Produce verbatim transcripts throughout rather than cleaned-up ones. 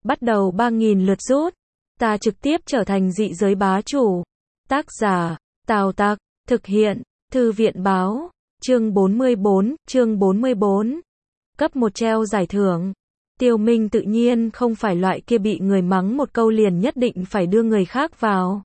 Bắt đầu ba nghìn lượt rút. Ta trực tiếp trở thành dị giới bá chủ. Tác giả, Tào Tặc, thực hiện, Thư viện Báo, chương bốn mươi bốn, chương bốn mươi bốn. Cấp một treo giải thưởng. Tiêu Minh tự nhiên không phải loại kia bị người mắng một câu liền nhất định phải đưa người khác vào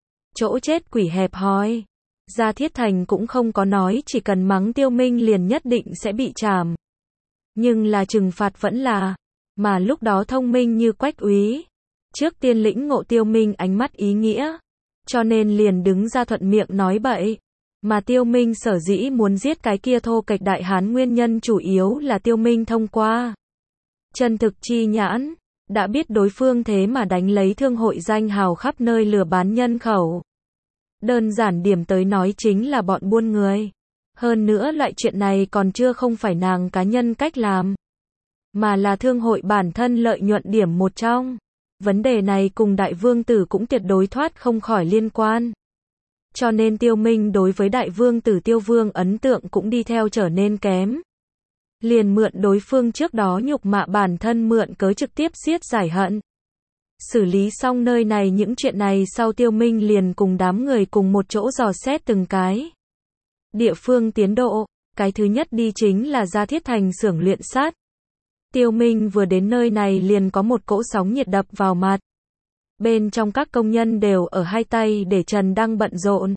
chỗ chết quỷ hẹp hòi. Gia Thiết Thành cũng không có nói chỉ cần mắng Tiêu Minh liền nhất định sẽ bị trảm. Nhưng là trừng phạt vẫn là, mà lúc đó thông minh như Quách Úy. Trước tiên lĩnh ngộ Tiêu Minh ánh mắt ý nghĩa, cho nên liền đứng ra thuận miệng nói bậy. Mà Tiêu Minh sở dĩ muốn giết cái kia thô kệch đại hán nguyên nhân chủ yếu là Tiêu Minh thông qua chân thực chi nhãn, đã biết đối phương thế mà đánh lấy thương hội danh hào khắp nơi lừa bán nhân khẩu. Đơn giản điểm tới nói chính là bọn buôn người. Hơn nữa loại chuyện này còn chưa không phải nàng cá nhân cách làm, mà là thương hội bản thân lợi nhuận điểm một trong. Vấn đề này cùng đại vương tử cũng tuyệt đối thoát không khỏi liên quan. Cho nên Tiêu Minh đối với đại vương tử Tiêu Vương ấn tượng cũng đi theo trở nên kém. Liền mượn đối phương trước đó nhục mạ bản thân mượn cớ trực tiếp giết giải hận. Xử lý xong nơi này những chuyện này sau Tiêu Minh liền cùng đám người cùng một chỗ dò xét từng cái địa phương tiến độ. Cái thứ nhất đi chính là Gia Thiết Thành xưởng luyện sắt. Tiêu Minh vừa đến nơi này liền có một cỗ sóng nhiệt đập vào mặt. Bên trong các công nhân đều ở hai tay để trần đang bận rộn.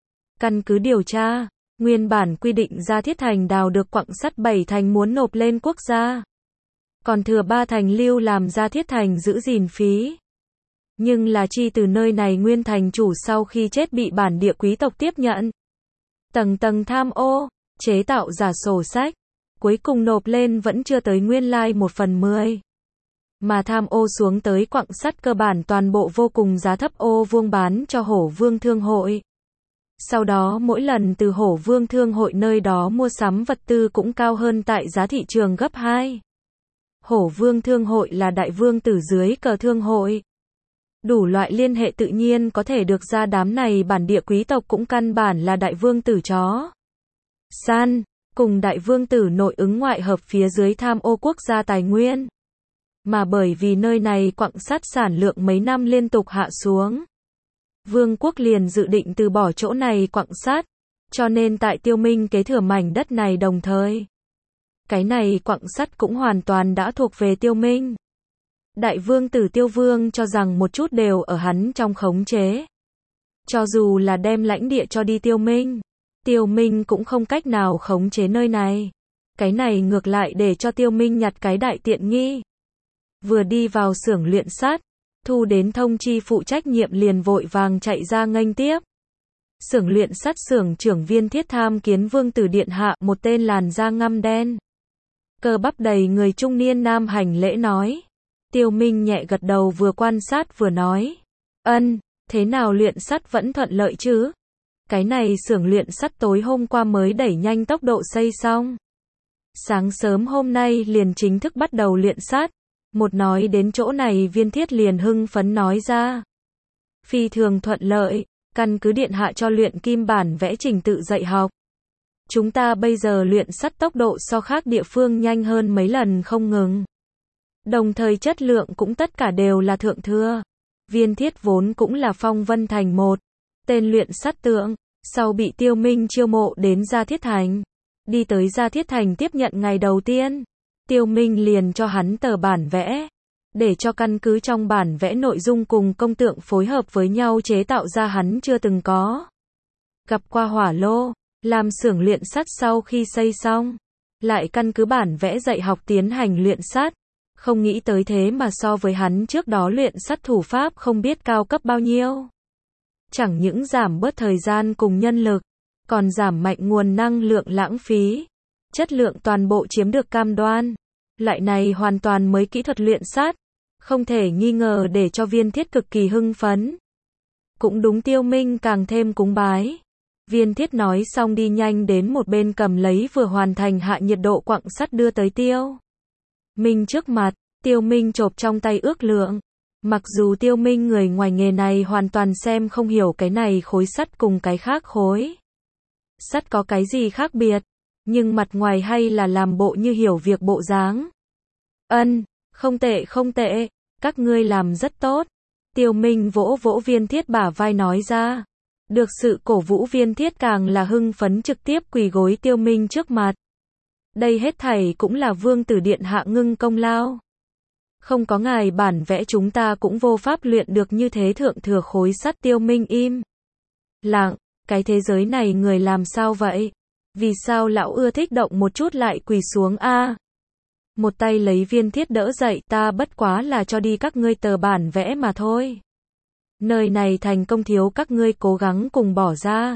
Căn cứ điều tra, nguyên bản quy định Gia Thiết Thành đào được quặng sắt bảy thành muốn nộp lên quốc gia. Còn thừa ba thành lưu làm Gia Thiết Thành giữ gìn phí. Nhưng là chi từ nơi này nguyên thành chủ sau khi chết bị bản địa quý tộc tiếp nhận. Tầng tầng tham ô, chế tạo giả sổ sách. Cuối cùng nộp lên vẫn chưa tới nguyên lai like một phần mười. Mà tham ô xuống tới quặng sắt cơ bản toàn bộ vô cùng giá thấp ô vuông bán cho Hổ Vương Thương hội. Sau đó mỗi lần từ Hổ Vương Thương hội nơi đó mua sắm vật tư cũng cao hơn tại giá thị trường gấp hai. Hổ Vương Thương hội là đại vương tử dưới cờ thương hội. Đủ loại liên hệ tự nhiên có thể được ra đám này bản địa quý tộc cũng căn bản là đại vương tử chó săn, cùng đại vương tử nội ứng ngoại hợp phía dưới tham ô quốc gia tài nguyên. Mà bởi vì nơi này quặng sắt sản lượng mấy năm liên tục hạ xuống, vương quốc liền dự định từ bỏ chỗ này quặng sắt, cho nên tại Tiêu Minh kế thừa mảnh đất này đồng thời. Cái này quặng sắt cũng hoàn toàn đã thuộc về Tiêu Minh. Đại vương tử Tiêu Vương cho rằng một chút đều ở hắn trong khống chế. Cho dù là đem lãnh địa cho đi Tiêu Minh, Tiêu Minh cũng không cách nào khống chế nơi này. Cái này ngược lại để cho Tiêu Minh nhặt cái đại tiện nghi. Vừa đi vào xưởng luyện sắt, thu đến thông chi phụ trách nhiệm liền vội vàng chạy ra nghênh tiếp. Xưởng luyện sắt xưởng trưởng Viên Thiết tham kiến vương tử điện hạ, một tên làn da ngăm đen, cơ bắp đầy người trung niên nam hành lễ nói. Tiêu Minh nhẹ gật đầu vừa quan sát vừa nói. Ân, thế nào luyện sắt vẫn thuận lợi chứ? Cái này xưởng luyện sắt tối hôm qua mới đẩy nhanh tốc độ xây xong. Sáng sớm hôm nay liền chính thức bắt đầu luyện sắt. Một nói đến chỗ này Viên Thiết liền hưng phấn nói ra. Phi thường thuận lợi, căn cứ điện hạ cho luyện kim bản vẽ trình tự dạy học. Chúng ta bây giờ luyện sắt tốc độ so khác địa phương nhanh hơn mấy lần không ngừng. Đồng thời chất lượng cũng tất cả đều là thượng thừa. Viên Thiết vốn cũng là Phong Vân Thành một tên luyện sắt tượng, sau bị Tiêu Minh chiêu mộ đến Gia Thiết Thành. Đi tới Gia Thiết Thành tiếp nhận ngày đầu tiên, Tiêu Minh liền cho hắn tờ bản vẽ, để cho căn cứ trong bản vẽ nội dung cùng công tượng phối hợp với nhau chế tạo ra hắn chưa từng có gặp qua hỏa lô. Làm xưởng luyện sắt sau khi xây xong, lại căn cứ bản vẽ dạy học tiến hành luyện sắt. Không nghĩ tới thế mà so với hắn trước đó luyện sắt thủ pháp không biết cao cấp bao nhiêu. Chẳng những giảm bớt thời gian cùng nhân lực, còn giảm mạnh nguồn năng lượng lãng phí. Chất lượng toàn bộ chiếm được cam đoan. Loại này hoàn toàn mới kỹ thuật luyện sắt, không thể nghi ngờ để cho Viên Thiết cực kỳ hưng phấn. Cũng đúng, Tiêu Minh càng thêm cúng bái. Viên Thiết nói xong đi nhanh đến một bên cầm lấy vừa hoàn thành hạ nhiệt độ quặng sắt đưa tới Tiêu Minh trước mặt. Tiêu Minh chộp trong tay ước lượng. Mặc dù Tiêu Minh người ngoài nghề này hoàn toàn xem không hiểu cái này khối sắt cùng cái khác khối sắt có cái gì khác biệt, nhưng mặt ngoài hay là làm bộ như hiểu việc bộ dáng. Ân, không tệ không tệ, Các ngươi làm rất tốt. Tiêu Minh vỗ vỗ Viên Thiết bả vai nói ra. Được sự cổ vũ Viên Thiết càng là hưng phấn trực tiếp quỳ gối Tiêu Minh trước mặt. Đây hết thảy cũng là Vương tử điện hạ ngưng công lao. Không có ngài bản vẽ chúng ta cũng vô pháp luyện được như thế thượng thừa khối sắt. Tiêu Minh im lặng, cái thế giới này người làm sao vậy? Vì sao lão ưa thích động một chút lại quỳ xuống a? Một tay lấy Viên Thiết đỡ dậy, ta bất quá là cho đi các ngươi tờ bản vẽ mà thôi. Nơi này thành công thiếu các ngươi cố gắng cùng bỏ ra.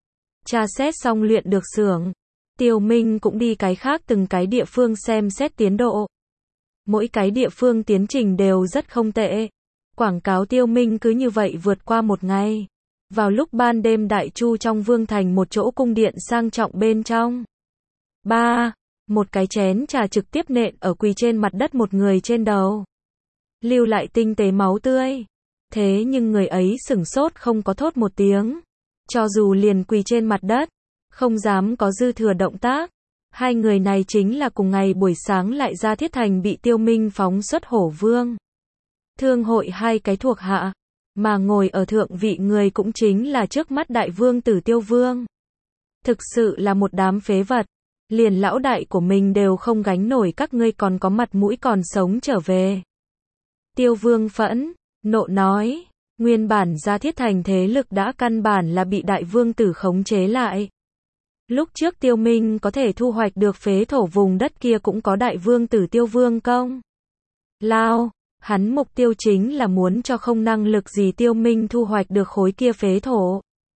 Tra xét xong luyện được xưởng. Tiêu Minh cũng đi cái khác từng cái địa phương xem xét tiến độ. Mỗi cái địa phương tiến trình đều rất không tệ. Quảng cáo Tiêu Minh cứ như vậy vượt qua một ngày. Vào lúc ban đêm đại chu trong vương thành một chỗ cung điện sang trọng bên trong. Ba. Một cái chén trà trực tiếp nện ở quỳ trên mặt đất một người trên đầu. Lưu lại tinh tế máu tươi. Thế nhưng người ấy sửng sốt không có thốt một tiếng. Cho dù liền quỳ trên mặt đất, không dám có dư thừa động tác. Hai người này chính là cùng ngày buổi sáng lại ra Thiết Thành bị Tiêu Minh phóng xuất Hổ Vương. Thương hội hai cái thuộc hạ. Mà ngồi ở thượng vị người cũng chính là trước mắt đại vương tử Tiêu Vương. Thực sự là một đám phế vật. Liền lão đại của mình đều không gánh nổi, các ngươi còn có mặt mũi còn sống trở về. Tiêu Vương phẫn nộ nói, nguyên bản ra Thiết Thành thế lực đã căn bản là bị đại vương tử khống chế lại. Lúc trước Tiêu Minh có thể thu hoạch được phế thổ vùng đất kia cũng có đại vương tử Tiêu Vương công lao. Hắn mục tiêu chính là muốn cho không năng lực gì Tiêu Minh thu hoạch được khối kia phế thổ.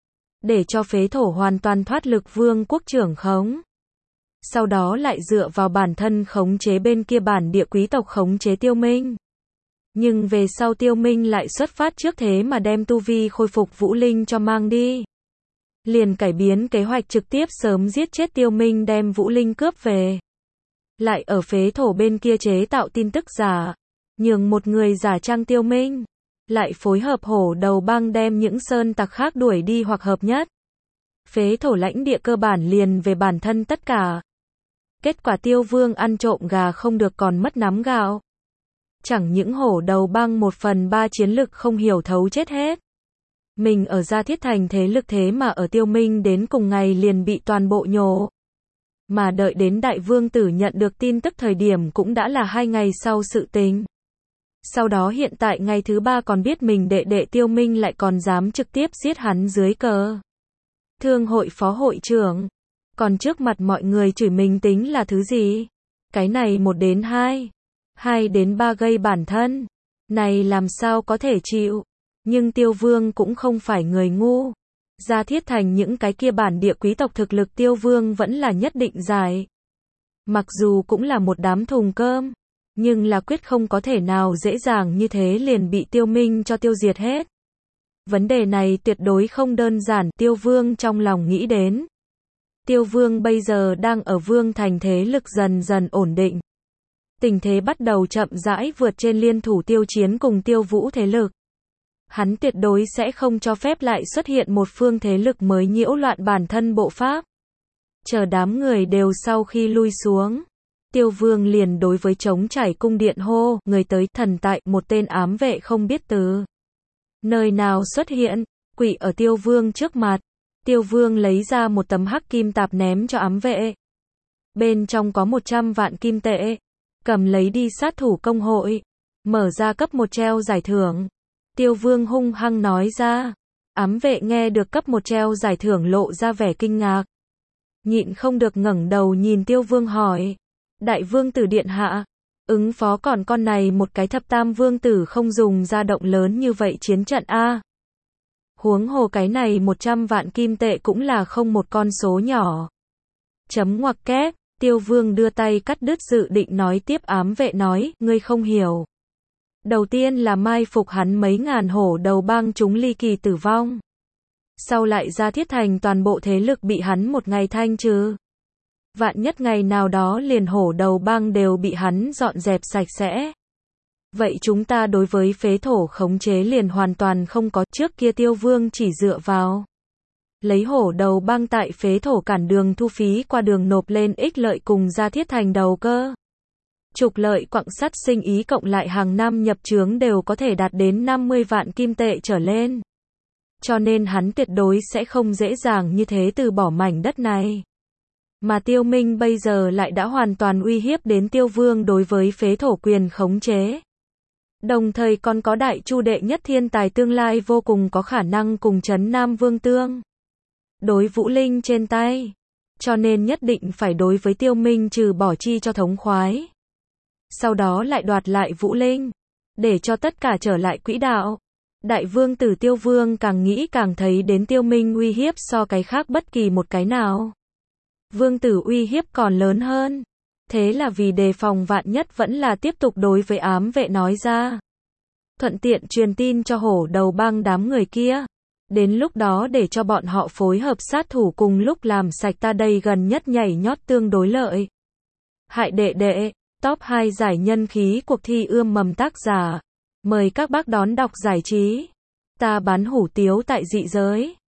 Để cho phế thổ hoàn toàn thoát lực vương quốc trưởng khống. Sau đó lại dựa vào bản thân khống chế bên kia bản địa quý tộc khống chế Tiêu Minh. Nhưng về sau Tiêu Minh lại xuất phát trước thế mà đem tu vi khôi phục Vũ Linh cho mang đi. Liền cải biến kế hoạch trực tiếp sớm giết chết Tiêu Minh đem Vũ Linh cướp về. Lại ở phế thổ bên kia chế tạo tin tức giả. Nhường một người giả trang Tiêu Minh. Lại phối hợp hổ đầu bang đem những sơn tặc khác đuổi đi hoặc hợp nhất. Phế thổ lãnh địa cơ bản liền về bản thân tất cả. Kết quả Tiêu Vương ăn trộm gà không được còn mất nắm gạo. Chẳng những hổ đầu bang một phần ba chiến lực không hiểu thấu chết hết. Mình ở Gia Thiết Thành thế lực thế mà ở Tiêu Minh đến cùng ngày liền bị toàn bộ nhổ. Mà đợi đến đại vương tử nhận được tin tức thời điểm cũng đã là hai ngày sau sự tình. Sau đó hiện tại ngày thứ ba còn biết mình đệ đệ Tiêu Minh lại còn dám trực tiếp giết hắn dưới cờ. Thương hội phó hội trưởng. Còn trước mặt mọi người chửi mình tính là thứ gì? Cái này một đến hai. Hai đến ba gây bản thân. Này làm sao có thể chịu? Nhưng Tiêu Vương cũng không phải người ngu. Gia Thiết Thành những cái kia bản địa quý tộc thực lực Tiêu Vương vẫn là nhất định giải. Mặc dù cũng là một đám thùng cơm. Nhưng là quyết không có thể nào dễ dàng như thế liền bị Tiêu Minh cho tiêu diệt hết. Vấn đề này tuyệt đối không đơn giản, Tiêu Vương trong lòng nghĩ đến. Tiêu Vương bây giờ đang ở Vương Thành thế lực dần dần ổn định. Tình thế bắt đầu chậm rãi vượt trên liên thủ Tiêu Chiến cùng Tiêu Vũ thế lực. Hắn tuyệt đối sẽ không cho phép lại xuất hiện một phương thế lực mới nhiễu loạn bản thân bộ pháp. Chờ đám người đều sau khi lui xuống. Tiêu Vương liền đối với trống trải cung điện hô, người tới, thần tại, một tên ám vệ không biết từ nơi nào xuất hiện, quỳ ở Tiêu Vương trước mặt. Tiêu Vương lấy ra một tấm hắc kim tạp ném cho ám vệ. Bên trong có một trăm vạn kim tệ. Cầm lấy đi sát thủ công hội. Mở ra cấp một treo giải thưởng. Tiêu Vương hung hăng nói ra. Ám vệ nghe được cấp một treo giải thưởng lộ ra vẻ kinh ngạc. Nhịn không được ngẩng đầu nhìn Tiêu Vương hỏi. Đại vương tử điện hạ. Ứng phó còn con này một cái thập tam vương tử không dùng ra động lớn như vậy chiến trận a. Huống hồ cái này một trăm vạn kim tệ cũng là không một con số nhỏ. Chấm ngoặc kép, Tiêu Vương đưa tay cắt đứt dự định nói tiếp. Ám vệ nói, ngươi không hiểu. Đầu tiên là mai phục hắn mấy ngàn hổ đầu bang chúng ly kỳ tử vong. Sau lại Gia Thiết Thành toàn bộ thế lực bị hắn một ngày thanh trừ. Vạn nhất ngày nào đó liền hổ đầu bang đều bị hắn dọn dẹp sạch sẽ. Vậy chúng ta đối với phế thổ khống chế liền hoàn toàn không có. Trước kia Tiêu Vương chỉ dựa vào lấy hổ đầu bang tại phế thổ cản đường thu phí qua đường nộp lên ích lợi cùng Gia Thiết Thành đầu cơ. Trục lợi quặng sắt sinh ý cộng lại hàng năm nhập chướng đều có thể đạt đến năm mươi vạn kim tệ trở lên. Cho nên hắn tuyệt đối sẽ không dễ dàng như thế từ bỏ mảnh đất này. Mà Tiêu Minh bây giờ lại đã hoàn toàn uy hiếp đến Tiêu Vương đối với phế thổ quyền khống chế. Đồng thời còn có đại chu đệ nhất thiên tài tương lai vô cùng có khả năng cùng trấn Nam Vương tương đối Vũ Linh trên tay. Cho nên nhất định phải đối với Tiêu Minh trừ bỏ chi cho thống khoái. Sau đó lại đoạt lại Vũ Linh, để cho tất cả trở lại quỹ đạo. Đại vương tử Tiêu Vương càng nghĩ càng thấy đến Tiêu Minh uy hiếp so cái khác bất kỳ một cái nào. Vương tử uy hiếp còn lớn hơn. Thế là vì đề phòng vạn nhất vẫn là tiếp tục đối với ám vệ nói ra. Thuận tiện truyền tin cho hổ đầu bang đám người kia. Đến lúc đó để cho bọn họ phối hợp sát thủ cùng lúc làm sạch ta đây gần nhất nhảy nhót tương đối lợi. Hại đệ đệ, top hai giải nhân khí cuộc thi ươm mầm tác giả. Mời các bác đón đọc giải trí. Ta bán hủ tiếu tại dị giới.